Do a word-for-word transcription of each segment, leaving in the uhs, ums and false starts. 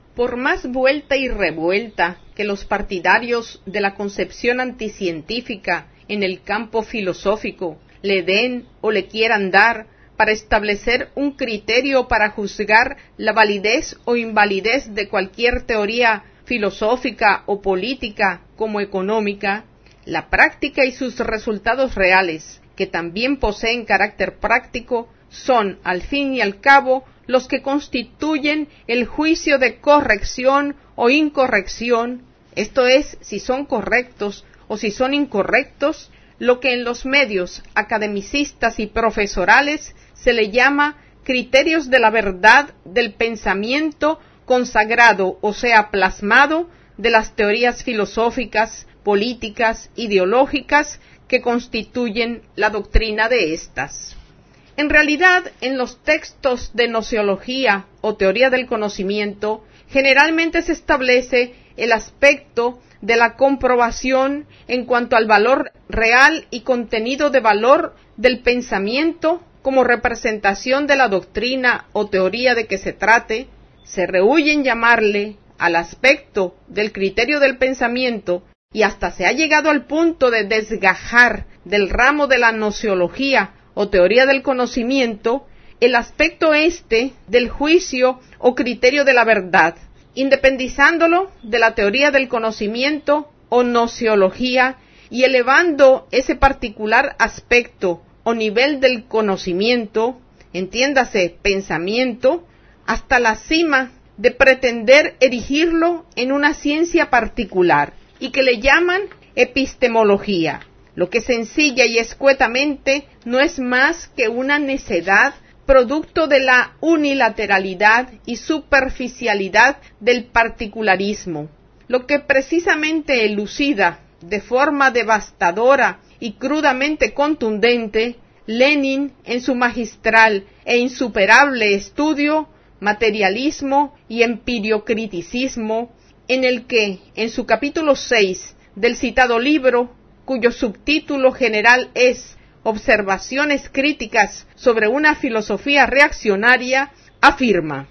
Por más vuelta y revuelta que los partidarios de la concepción anticientífica en el campo filosófico le den o le quieran dar para establecer un criterio para juzgar la validez o invalidez de cualquier teoría filosófica o política como económica, la práctica y sus resultados reales, que también poseen carácter práctico, son, al fin y al cabo, los que constituyen el juicio de corrección o incorrección, esto es, si son correctos o si son incorrectos, lo que en los medios academicistas y profesorales se le llama criterios de la verdad del pensamiento consagrado, o sea, plasmado, de las teorías filosóficas, políticas, ideológicas que constituyen la doctrina de éstas. En realidad, en los textos de gnoseología o teoría del conocimiento, generalmente se establece el aspecto de la comprobación en cuanto al valor real y contenido de valor del pensamiento como representación de la doctrina o teoría de que se trate. Se rehúyen llamarle al aspecto del criterio del pensamiento y hasta se ha llegado al punto de desgajar del ramo de la gnoseología o teoría del conocimiento el aspecto este del juicio o criterio de la verdad, independizándolo de la teoría del conocimiento o gnoseología y elevando ese particular aspecto o nivel del conocimiento, entiéndase pensamiento, hasta la cima de pretender erigirlo en una ciencia particular y que le llaman epistemología, lo que sencilla y escuetamente no es más que una necedad producto de la unilateralidad y superficialidad del particularismo, lo que precisamente elucida de forma devastadora y crudamente contundente Lenin en su magistral e insuperable estudio Materialismo y Empiriocriticismo, en el que, en su capítulo seis del citado libro, cuyo subtítulo general es Observaciones críticas sobre una filosofía reaccionaria, afirma: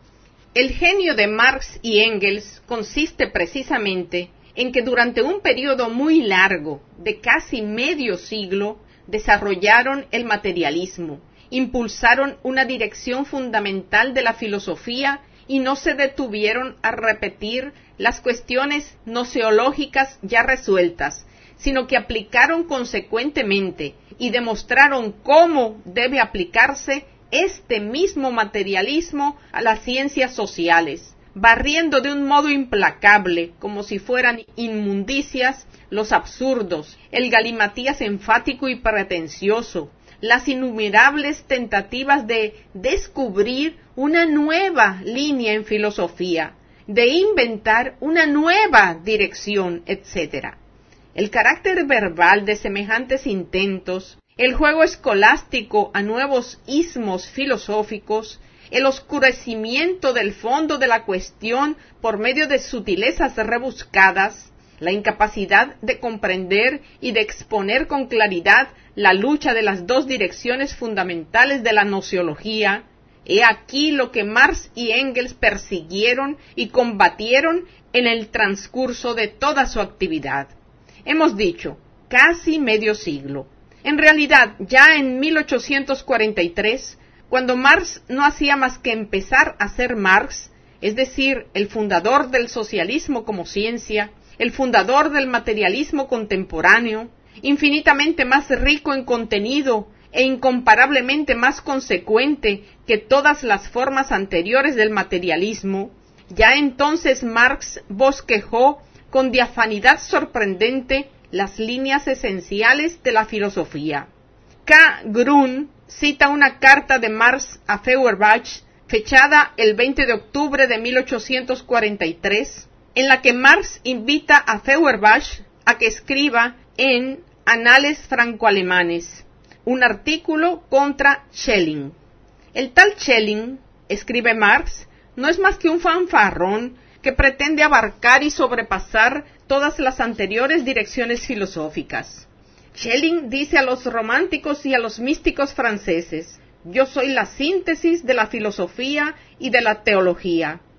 el genio de Marx y Engels consiste precisamente en que durante un periodo muy largo, de casi medio siglo, desarrollaron el materialismo, impulsaron una dirección fundamental de la filosofía y no se detuvieron a repetir las cuestiones gnoseológicas ya resueltas, sino que aplicaron consecuentemente y demostraron cómo debe aplicarse este mismo materialismo a las ciencias sociales, barriendo de un modo implacable, como si fueran inmundicias, los absurdos, el galimatías enfático y pretencioso, las innumerables tentativas de descubrir una nueva línea en filosofía, de inventar una nueva dirección, etcétera. El carácter verbal de semejantes intentos, el juego escolástico a nuevos ismos filosóficos, el oscurecimiento del fondo de la cuestión por medio de sutilezas rebuscadas, la incapacidad de comprender y de exponer con claridad la lucha de las dos direcciones fundamentales de la gnoseología, he aquí lo que Marx y Engels persiguieron y combatieron en el transcurso de toda su actividad. Hemos dicho, casi medio siglo. En realidad, ya en mil ochocientos cuarenta y tres, cuando Marx no hacía más que empezar a ser Marx, es decir, el fundador del socialismo como ciencia, el fundador del materialismo contemporáneo, infinitamente más rico en contenido e incomparablemente más consecuente que todas las formas anteriores del materialismo, ya entonces Marx bosquejó con diafanidad sorprendente las líneas esenciales de la filosofía. K. Grun cita una carta de Marx a Feuerbach, fechada el veinte de octubre de mil ochocientos cuarenta y tres, en la que Marx invita a Feuerbach a que escriba en Anales franco-alemanes un artículo contra Schelling. El tal Schelling, escribe Marx, no es más que un fanfarrón que pretende abarcar y sobrepasar todas las anteriores direcciones filosóficas. Schelling dice a los románticos y a los místicos franceses: yo soy la síntesis de la filosofía y de la teología.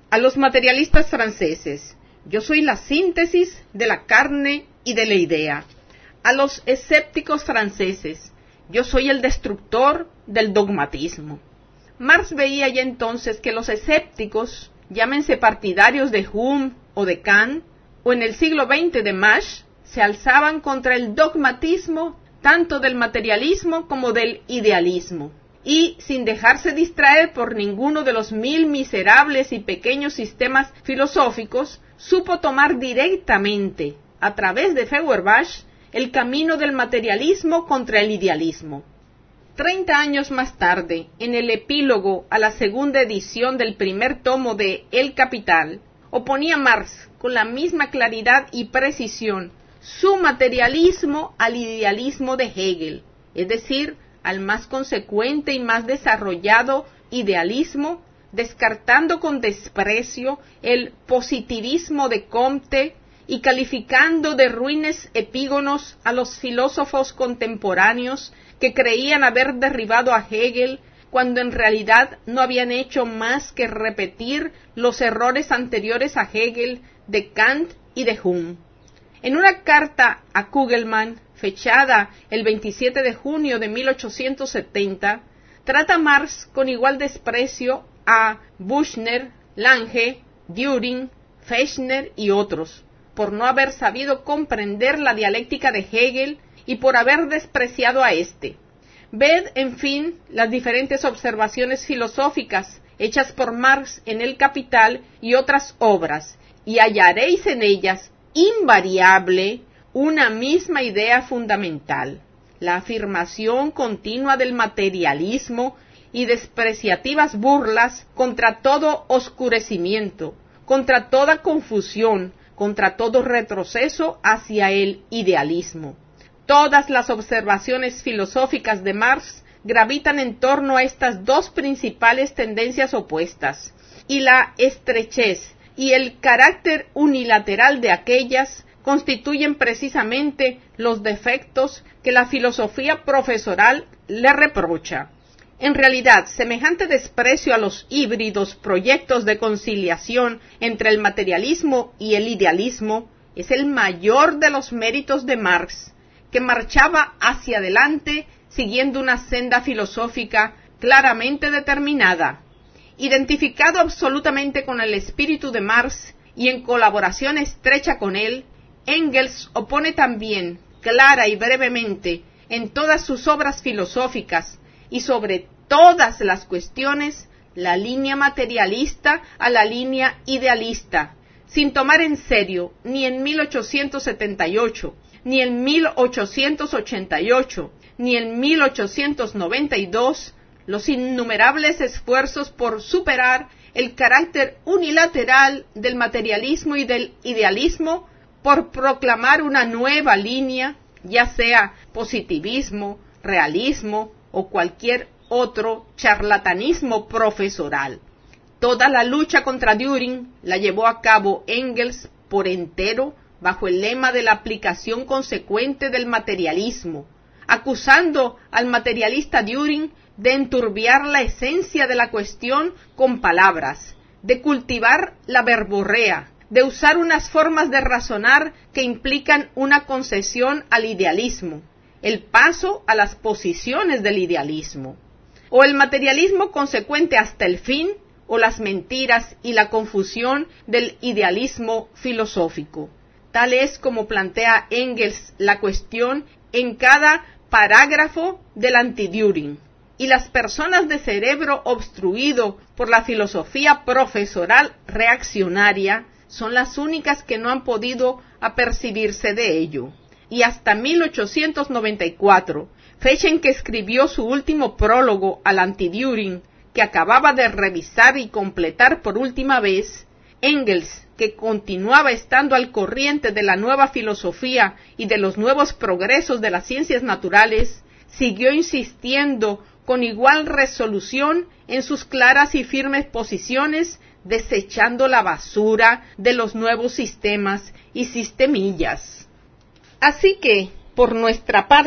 A los materialistas franceses: yo soy la síntesis de la carne y de la idea. A los escépticos franceses: yo soy el destructor del dogmatismo. Marx veía ya entonces que los escépticos, llámense partidarios de Hume o de Kant, o en el siglo veinte de Mach, se alzaban contra el dogmatismo tanto del materialismo como del idealismo, y sin dejarse distraer por ninguno de los mil miserables y pequeños sistemas filosóficos, supo tomar directamente, a través de Feuerbach, el camino del materialismo contra el idealismo. Treinta años más tarde, en el epílogo a la segunda edición del primer tomo de El Capital, oponía Marx con la misma claridad y precisión su materialismo al idealismo de Hegel, es decir, al más consecuente y más desarrollado idealismo, descartando con desprecio el positivismo de Comte y calificando de ruines epígonos a los filósofos contemporáneos que creían haber derribado a Hegel, cuando en realidad no habían hecho más que repetir los errores anteriores a Hegel de Kant y de Hume. En una carta a Kugelmann, fechada el veintisiete de junio de mil ochocientos setenta, trata Marx con igual desprecio a Büchner, Lange, Dühring, Fechner y otros, por no haber sabido comprender la dialéctica de Hegel y por haber despreciado a éste. Ved, en fin, las diferentes observaciones filosóficas hechas por Marx en El Capital y otras obras, y hallaréis en ellas invariable una misma idea fundamental: la afirmación continua del materialismo y despreciativas burlas contra todo oscurecimiento, contra toda confusión, contra todo retroceso hacia el idealismo. Todas las observaciones filosóficas de Marx gravitan en torno a estas dos principales tendencias opuestas, y la estrechez y el carácter unilateral de aquellas constituyen precisamente los defectos que la filosofía profesoral le reprocha. En realidad, semejante desprecio a los híbridos proyectos de conciliación entre el materialismo y el idealismo es el mayor de los méritos de Marx, que marchaba hacia adelante siguiendo una senda filosófica claramente determinada. Identificado absolutamente con el espíritu de Marx y en colaboración estrecha con él, Engels opone también, clara y brevemente, en todas sus obras filosóficas y sobre todas las cuestiones, la línea materialista a la línea idealista, sin tomar en serio ni en mil ochocientos setenta y ocho, ni en mil ochocientos ochenta y ocho, ni en mil ochocientos noventa y dos, los innumerables esfuerzos por superar el carácter unilateral del materialismo y del idealismo, por proclamar una nueva línea, ya sea positivismo, realismo o cualquier otro charlatanismo profesoral. Toda la lucha contra Dühring la llevó a cabo Engels por entero bajo el lema de la aplicación consecuente del materialismo, acusando al materialista Dühring de enturbiar la esencia de la cuestión con palabras, de cultivar la verborrea, de usar unas formas de razonar que implican una concesión al idealismo, el paso a las posiciones del idealismo, o el materialismo consecuente hasta el fin, o las mentiras y la confusión del idealismo filosófico. Tal es como plantea Engels la cuestión en cada parágrafo del anti-Dühring. Y las personas de cerebro obstruido por la filosofía profesoral reaccionaria son las únicas que no han podido apercibirse de ello. Y hasta mil ochocientos noventa y cuatro, fecha en que escribió su último prólogo al anti-Dühring, que acababa de revisar y completar por última vez, Engels, que continuaba estando al corriente de la nueva filosofía y de los nuevos progresos de las ciencias naturales, siguió insistiendo con igual resolución en sus claras y firmes posiciones, desechando la basura de los nuevos sistemas y sistemillas. Así que, por nuestra parte,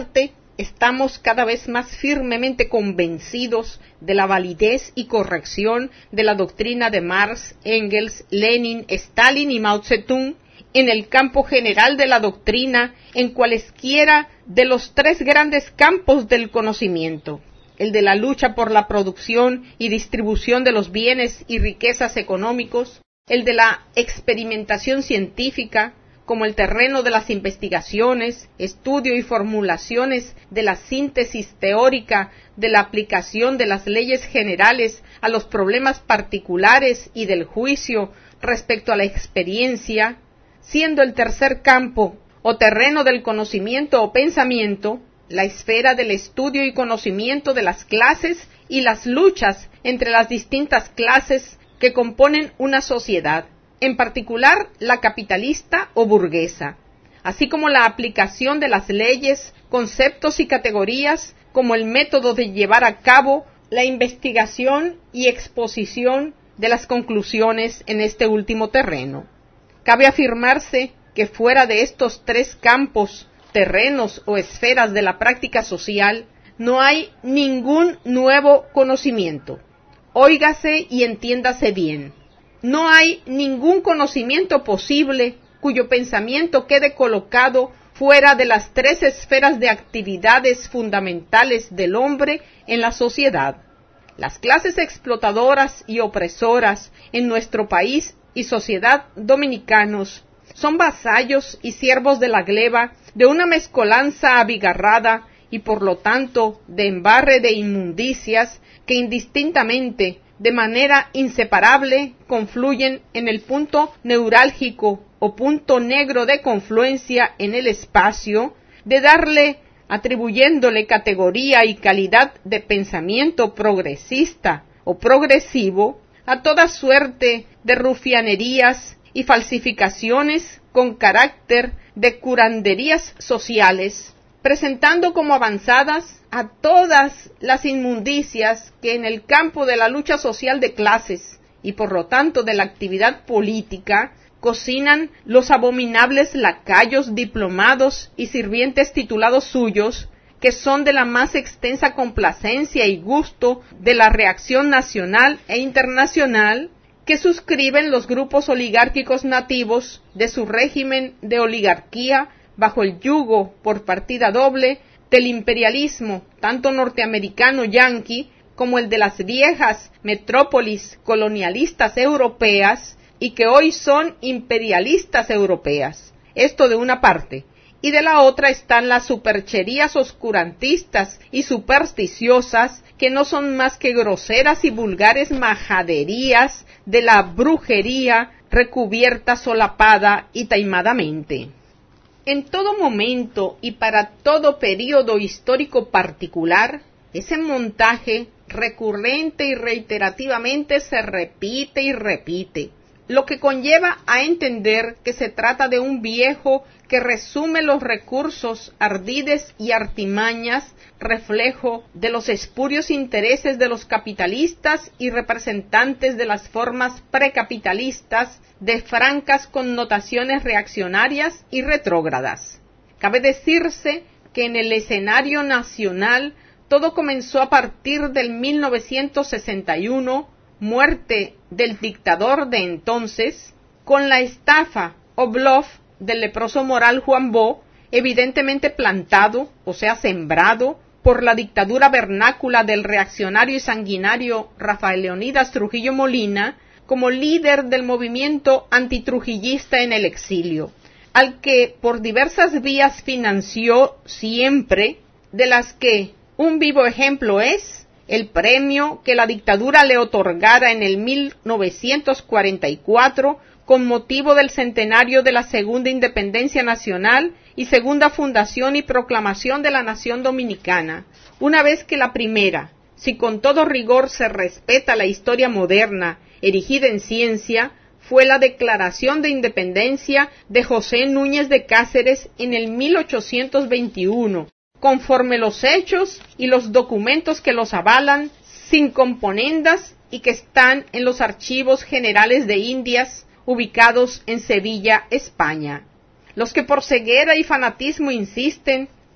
estamos cada vez más firmemente convencidos de la validez y corrección de la doctrina de Marx, Engels, Lenin, Stalin y Mao Zedong en el campo general de la doctrina en cualesquiera de los tres grandes campos del conocimiento, el de la lucha por la producción y distribución de los bienes y riquezas económicos, el de la experimentación científica, como el terreno de las investigaciones, estudio y formulaciones de la síntesis teórica de la aplicación de las leyes generales a los problemas particulares y del juicio respecto a la experiencia, siendo el tercer campo o terreno del conocimiento o pensamiento la esfera del estudio y conocimiento de las clases y las luchas entre las distintas clases que componen una sociedad, en particular la capitalista o burguesa, así como la aplicación de las leyes, conceptos y categorías como el método de llevar a cabo la investigación y exposición de las conclusiones en este último terreno. Cabe afirmarse que fuera de estos tres campos, terrenos o esferas de la práctica social, no hay ningún nuevo conocimiento. Óigase y entiéndase bien. No hay ningún conocimiento posible cuyo pensamiento quede colocado fuera de las tres esferas de actividades fundamentales del hombre en la sociedad. Las clases explotadoras y opresoras en nuestro país y sociedad dominicanos son vasallos y siervos de la gleba de una mezcolanza abigarrada y por lo tanto de embarre de inmundicias que indistintamente, de manera inseparable, confluyen en el punto neurálgico o punto negro de confluencia en el espacio, de darle, atribuyéndole categoría y calidad de pensamiento progresista o progresivo, a toda suerte de rufianerías y falsificaciones con carácter de curanderías sociales, presentando como avanzadas a todas las inmundicias que en el campo de la lucha social de clases y por lo tanto de la actividad política cocinan los abominables lacayos diplomados y sirvientes titulados suyos, que son de la más extensa complacencia y gusto de la reacción nacional e internacional, que suscriben los grupos oligárquicos nativos de su régimen de oligarquía bajo el yugo por partida doble del imperialismo, tanto norteamericano yanqui como el de las viejas metrópolis colonialistas europeas y que hoy son imperialistas europeas. Esto de una parte. Y de la otra están las supercherías oscurantistas y supersticiosas, que no son más que groseras y vulgares majaderías de la brujería recubierta, solapada y taimadamente. En todo momento y para todo período histórico particular, ese montaje recurrente y reiterativamente se repite y repite, lo que conlleva a entender que se trata de un viejo que resume los recursos, ardides y artimañas, reflejo de los espurios intereses de los capitalistas y representantes de las formas precapitalistas de francas connotaciones reaccionarias y retrógradas. Cabe decirse que en el escenario nacional todo comenzó a partir del mil novecientos sesenta y uno, muerte del dictador de entonces, con la estafa o bluff del leproso moral Juan Bó, evidentemente plantado, o sea, sembrado, por la dictadura vernácula del reaccionario y sanguinario Rafael Leónidas Trujillo Molina, como líder del movimiento antitrujillista en el exilio, al que por diversas vías financió siempre, de las que un vivo ejemplo es el premio que la dictadura le otorgara en el mil novecientos cuarenta y cuatro con motivo del centenario de la segunda independencia nacional y segunda fundación y proclamación de la nación dominicana, una vez que la primera, si con todo rigor se respeta la historia moderna erigida en ciencia, fue la declaración de independencia de José Núñez de Cáceres en el mil ochocientos veintiuno, conforme los hechos y los documentos que los avalan, sin componendas y que están en los archivos generales de Indias, ubicados en Sevilla, España. Los que por ceguera y fanatismo insisten,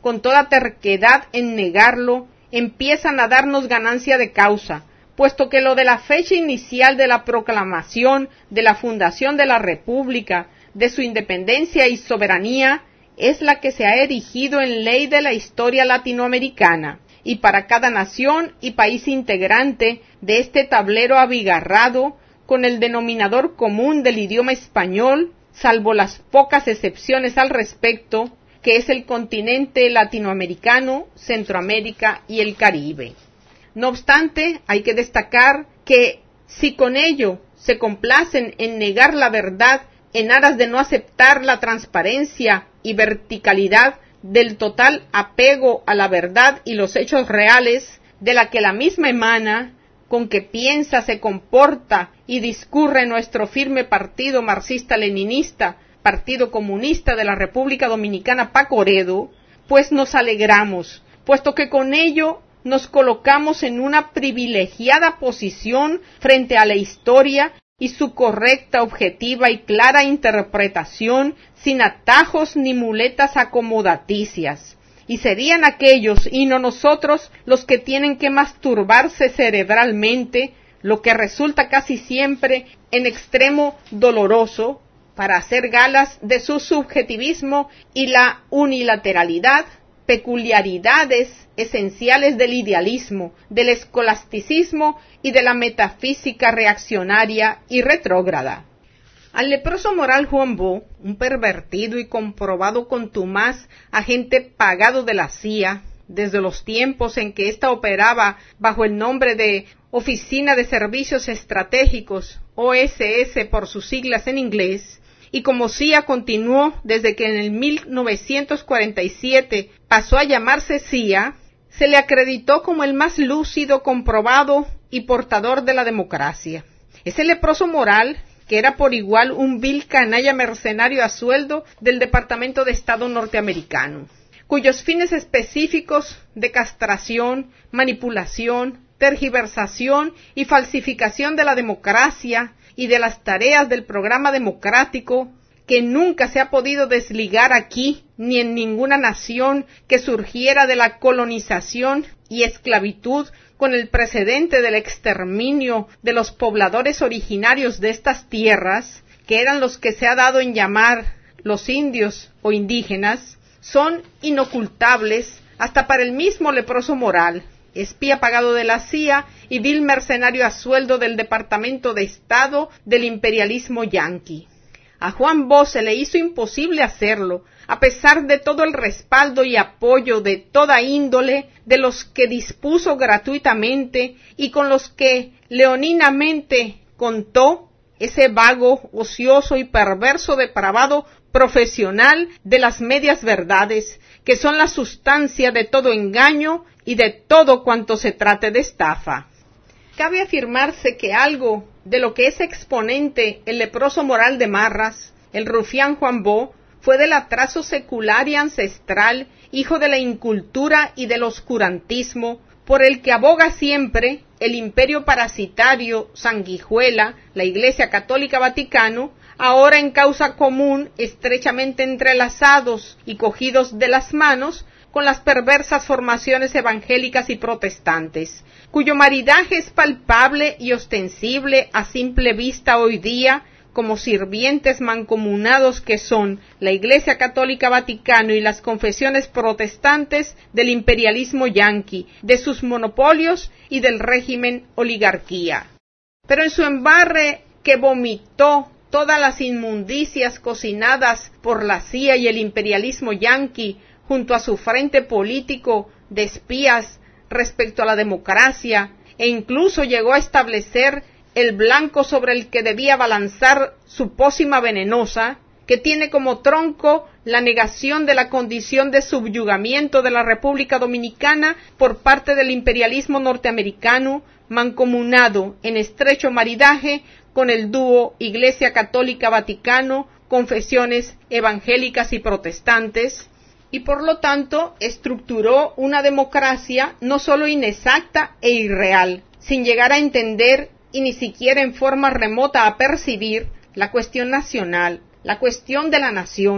con toda terquedad en negarlo, empiezan a darnos ganancia de causa, puesto que lo de la fecha inicial de la proclamación de la fundación de la República, de su independencia y soberanía, es la que se ha erigido en ley de la historia latinoamericana, y para cada nación y país integrante de este tablero abigarrado, con el denominador común del idioma español, salvo las pocas excepciones al respecto, que es el continente latinoamericano, Centroamérica y el Caribe. No obstante, hay que destacar que si con ello se complacen en negar la verdad en aras de no aceptar la transparencia y verticalidad del total apego a la verdad y los hechos reales, de la que la misma emana, con que piensa, se comporta y discurre nuestro firme partido marxista-leninista, Partido Comunista de la República Dominicana Pacoredo, pues nos alegramos, puesto que con ello nos colocamos en una privilegiada posición frente a la historia y su correcta, objetiva y clara interpretación, sin atajos ni muletas acomodaticias. Y serían aquellos, y no nosotros, los que tienen que masturbarse cerebralmente, lo que resulta casi siempre en extremo doloroso, para hacer galas de su subjetivismo y la unilateralidad, peculiaridades esenciales del idealismo, del escolasticismo y de la metafísica reaccionaria y retrógrada. Al leproso moral Juan Bo, un pervertido y comprobado contumaz agente pagado de la C I A, desde los tiempos en que ésta operaba bajo el nombre de Oficina de Servicios Estratégicos, O S S por sus siglas en inglés, y como C I A continuó desde que en el mil novecientos cuarenta y siete pasó a llamarse C I A, se le acreditó como el más lúcido, comprobado y portador de la democracia. Ese leproso moral, que era por igual un vil canalla mercenario a sueldo del Departamento de Estado norteamericano, cuyos fines específicos de castración, manipulación, tergiversación y falsificación de la democracia y de las tareas del programa democrático, que nunca se ha podido desligar aquí ni en ninguna nación que surgiera de la colonización y esclavitud con el precedente del exterminio de los pobladores originarios de estas tierras, que eran los que se ha dado en llamar los indios o indígenas, son inocultables hasta para el mismo leproso moral, espía pagado de la C I A y vil mercenario a sueldo del Departamento de Estado del imperialismo yanqui. A Juan Bo se le hizo imposible hacerlo, a pesar de todo el respaldo y apoyo de toda índole de los que dispuso gratuitamente y con los que leoninamente contó ese vago, ocioso y perverso depravado profesional de las medias verdades, que son la sustancia de todo engaño y de todo cuanto se trate de estafa. Cabe afirmarse que algo de lo que es exponente el leproso moral de Marras, el rufián Juan Bo, fue del atraso secular y ancestral, hijo de la incultura y del oscurantismo, por el que aboga siempre el imperio parasitario sanguijuela, la Iglesia Católica Vaticano, ahora en causa común, estrechamente entrelazados y cogidos de las manos con las perversas formaciones evangélicas y protestantes, cuyo maridaje es palpable y ostensible a simple vista hoy día, como sirvientes mancomunados que son la Iglesia Católica Vaticano y las confesiones protestantes del imperialismo yanqui, de sus monopolios y del régimen oligarquía. Pero en su embarre que vomitó todas las inmundicias cocinadas por la C I A y el imperialismo yanqui junto a su frente político de espías respecto a la democracia, e incluso llegó a establecer el blanco sobre el que debía balanzar su pócima venenosa, que tiene como tronco la negación de la condición de subyugamiento de la República Dominicana por parte del imperialismo norteamericano, mancomunado en estrecho maridaje con el dúo Iglesia Católica Vaticano, confesiones evangélicas y protestantes, y por lo tanto estructuró una democracia no solo inexacta e irreal, sin llegar a entender y ni siquiera en forma remota a percibir la cuestión nacional, la cuestión de la nación,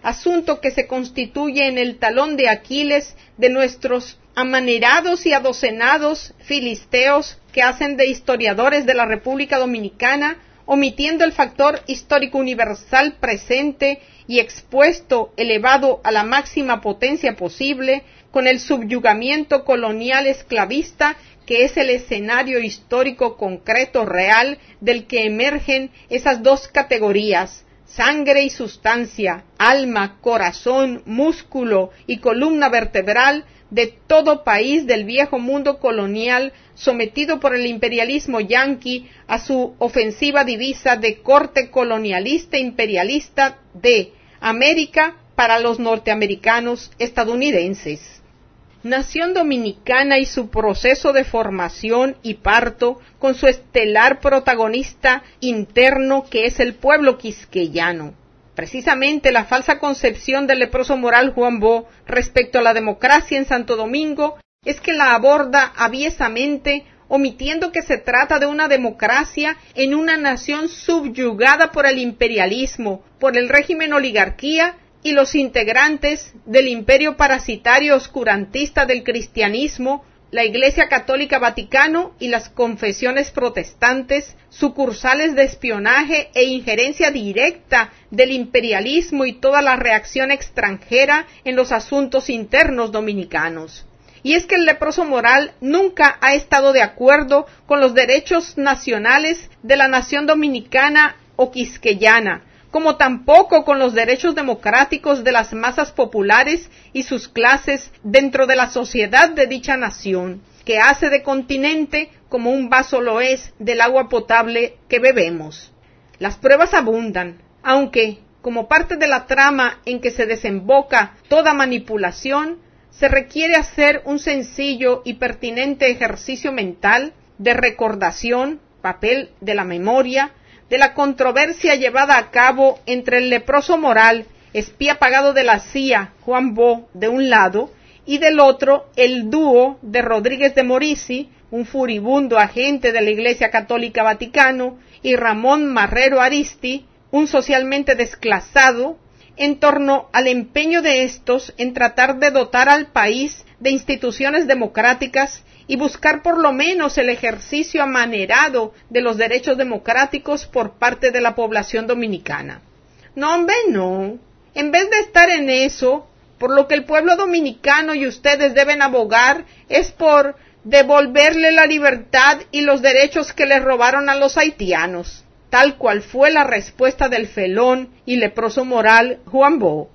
asunto que se constituye en el talón de Aquiles de nuestros amanerados y adocenados filisteos que hacen de historiadores de la República Dominicana, omitiendo el factor histórico universal presente y expuesto, elevado a la máxima potencia posible, con el subyugamiento colonial esclavista que es el escenario histórico concreto real del que emergen esas dos categorías, sangre y sustancia, alma, corazón, músculo y columna vertebral de todo país del viejo mundo colonial sometido por el imperialismo yanqui a su ofensiva divisa de corte colonialista imperialista de América para los norteamericanos estadounidenses. Nación dominicana y su proceso de formación y parto con su estelar protagonista interno que es el pueblo quisqueyano. Precisamente la falsa concepción del leproso moral Juan Bó respecto a la democracia en Santo Domingo es que la aborda aviesamente, omitiendo que se trata de una democracia en una nación subyugada por el imperialismo, por el régimen oligarquía y los integrantes del imperio parasitario oscurantista del cristianismo, la Iglesia Católica Vaticano y las confesiones protestantes, sucursales de espionaje e injerencia directa del imperialismo y toda la reacción extranjera en los asuntos internos dominicanos. Y es que el leproso moral nunca ha estado de acuerdo con los derechos nacionales de la nación dominicana o quisqueyana, como tampoco con los derechos democráticos de las masas populares y sus clases dentro de la sociedad de dicha nación, que hace de continente como un vaso lo es del agua potable que bebemos. Las pruebas abundan, aunque, como parte de la trama en que se desemboca toda manipulación, se requiere hacer un sencillo y pertinente ejercicio mental de recordación, papel de la memoria, de la controversia llevada a cabo entre el leproso moral, espía pagado de la C I A, Juan Bó, de un lado, y del otro, el dúo de Rodríguez de Morici, un furibundo agente de la Iglesia Católica Vaticano, y Ramón Marrero Aristi, un socialmente desclasado, en torno al empeño de estos en tratar de dotar al país de instituciones democráticas y buscar por lo menos el ejercicio amanerado de los derechos democráticos por parte de la población dominicana. No, hombre, no. En vez de estar en eso, por lo que el pueblo dominicano y ustedes deben abogar es por devolverle la libertad y los derechos que les robaron a los haitianos, tal cual fue la respuesta del felón y leproso moral Juan Bó.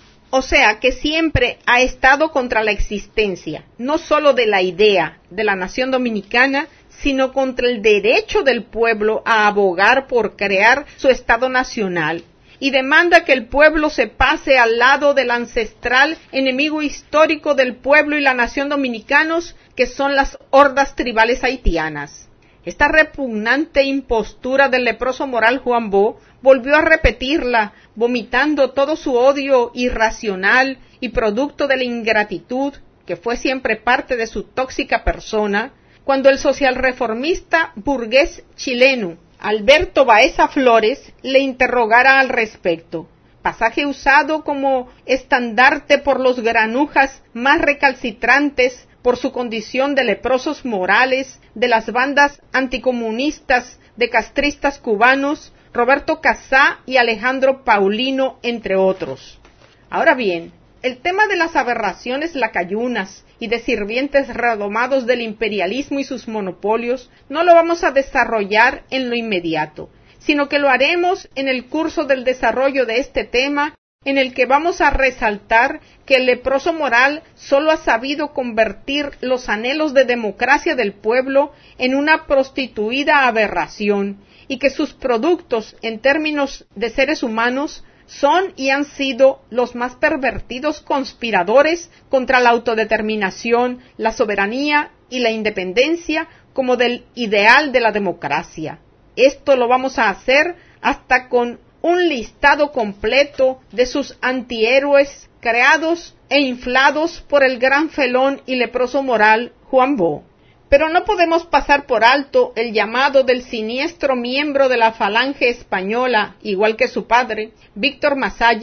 O sea que siempre ha estado contra la existencia, no solo de la idea de la nación dominicana, sino contra el derecho del pueblo a abogar por crear su Estado nacional, y demanda que el pueblo se pase al lado del ancestral enemigo histórico del pueblo y la nación dominicanos, que son las hordas tribales haitianas. Esta repugnante impostura del leproso moral Juan Bó volvió a repetirla, vomitando todo su odio irracional y producto de la ingratitud, que fue siempre parte de su tóxica persona, cuando el socialreformista burgués chileno Alberto Baeza Flores le interrogara al respecto. Pasaje usado como estandarte por los granujas más recalcitrantes por su condición de leprosos morales de las bandas anticomunistas de castristas cubanos, Roberto Casá y Alejandro Paulino, entre otros. Ahora bien, el tema de las aberraciones lacayunas y de sirvientes redomados del imperialismo y sus monopolios no lo vamos a desarrollar en lo inmediato, sino que lo haremos en el curso del desarrollo de este tema, en el que vamos a resaltar que el leproso moral solo ha sabido convertir los anhelos de democracia del pueblo en una prostituida aberración, y que sus productos en términos de seres humanos son y han sido los más pervertidos conspiradores contra la autodeterminación, la soberanía y la independencia como del ideal de la democracia. Esto lo vamos a hacer hasta con un listado completo de sus antihéroes creados e inflados por el gran felón y leproso moral Juan Bó. Pero no podemos pasar por alto el llamado del siniestro miembro de la falange española, igual que su padre, Víctor Masalles,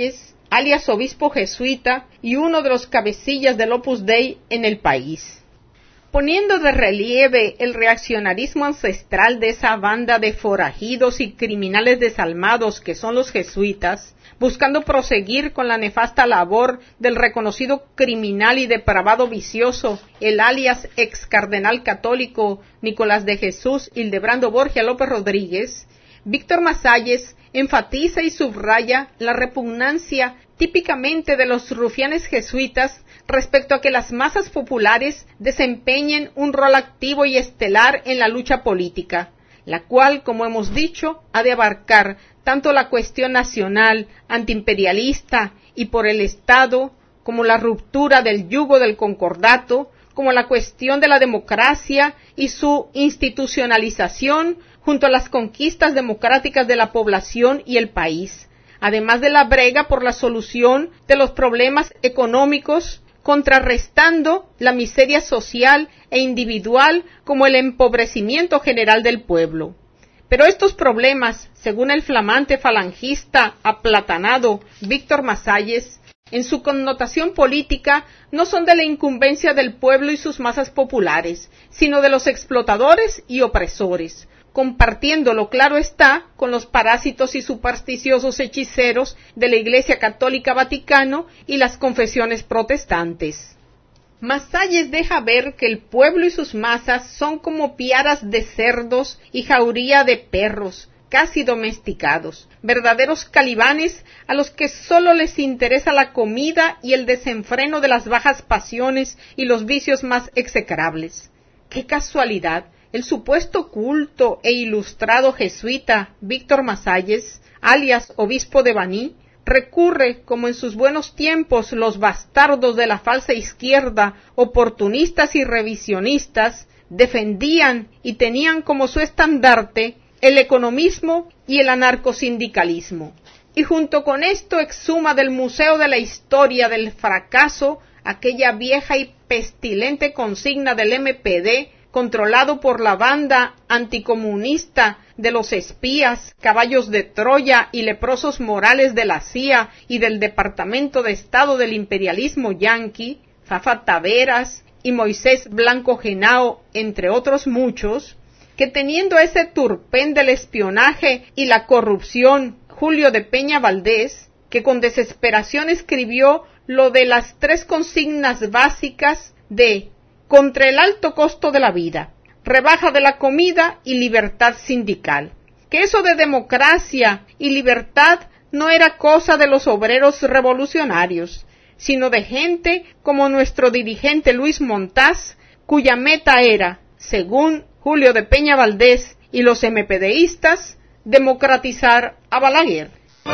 alias obispo jesuita y uno de los cabecillas del Opus Dei en el país, poniendo de relieve el reaccionarismo ancestral de esa banda de forajidos y criminales desalmados que son los jesuitas, buscando proseguir con la nefasta labor del reconocido criminal y depravado vicioso, el alias ex cardenal católico Nicolás de Jesús Hildebrando Borgia López Rodríguez, Víctor Masalles enfatiza y subraya la repugnancia típicamente de los rufianes jesuitas respecto a que las masas populares desempeñen un rol activo y estelar en la lucha política, la cual, como hemos dicho, ha de abarcar tanto la cuestión nacional, antiimperialista y por el Estado, como la ruptura del yugo del concordato, como la cuestión de la democracia y su institucionalización junto a las conquistas democráticas de la población y el país, además de la brega por la solución de los problemas económicos, contrarrestando la miseria social e individual como el empobrecimiento general del pueblo. Pero estos problemas, según el flamante falangista aplatanado Víctor Masalles, en su connotación política, no son de la incumbencia del pueblo y sus masas populares, sino de los explotadores y opresores, compartiéndolo, claro está, con los parásitos y supersticiosos hechiceros de la Iglesia Católica Vaticano y las confesiones protestantes. Masalles deja ver que el pueblo y sus masas son como piaras de cerdos y jauría de perros, casi domesticados, verdaderos calibanes a los que sólo les interesa la comida y el desenfreno de las bajas pasiones y los vicios más execrables. ¡Qué casualidad! El supuesto culto e ilustrado jesuita Víctor Masalles, alias obispo de Baní, recurre, como en sus buenos tiempos los bastardos de la falsa izquierda, oportunistas y revisionistas, defendían y tenían como su estandarte el economismo y el anarcosindicalismo. Y junto con esto exhuma del Museo de la Historia del Fracaso aquella vieja y pestilente consigna del eme pe de, controlado por la banda anticomunista de los espías, caballos de Troya y leprosos morales de la C I A y del Departamento de Estado del imperialismo yanqui, Fafa Taveras y Moisés Blanco Genao, entre otros muchos, que teniendo ese turpén del espionaje y la corrupción, Julio de Peña Valdés, que con desesperación escribió lo de las tres consignas básicas de contra el alto costo de la vida, rebaja de la comida y libertad sindical, que eso de democracia y libertad no era cosa de los obreros revolucionarios, sino de gente como nuestro dirigente Luis Montaz, cuya meta era, según Julio de Peña Valdés y los emepedeístas, democratizar a Balaguer.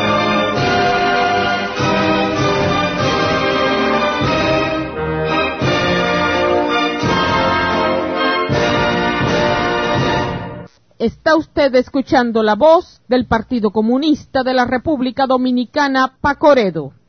Está usted escuchando la voz del Partido Comunista de la República Dominicana, Pacoredo.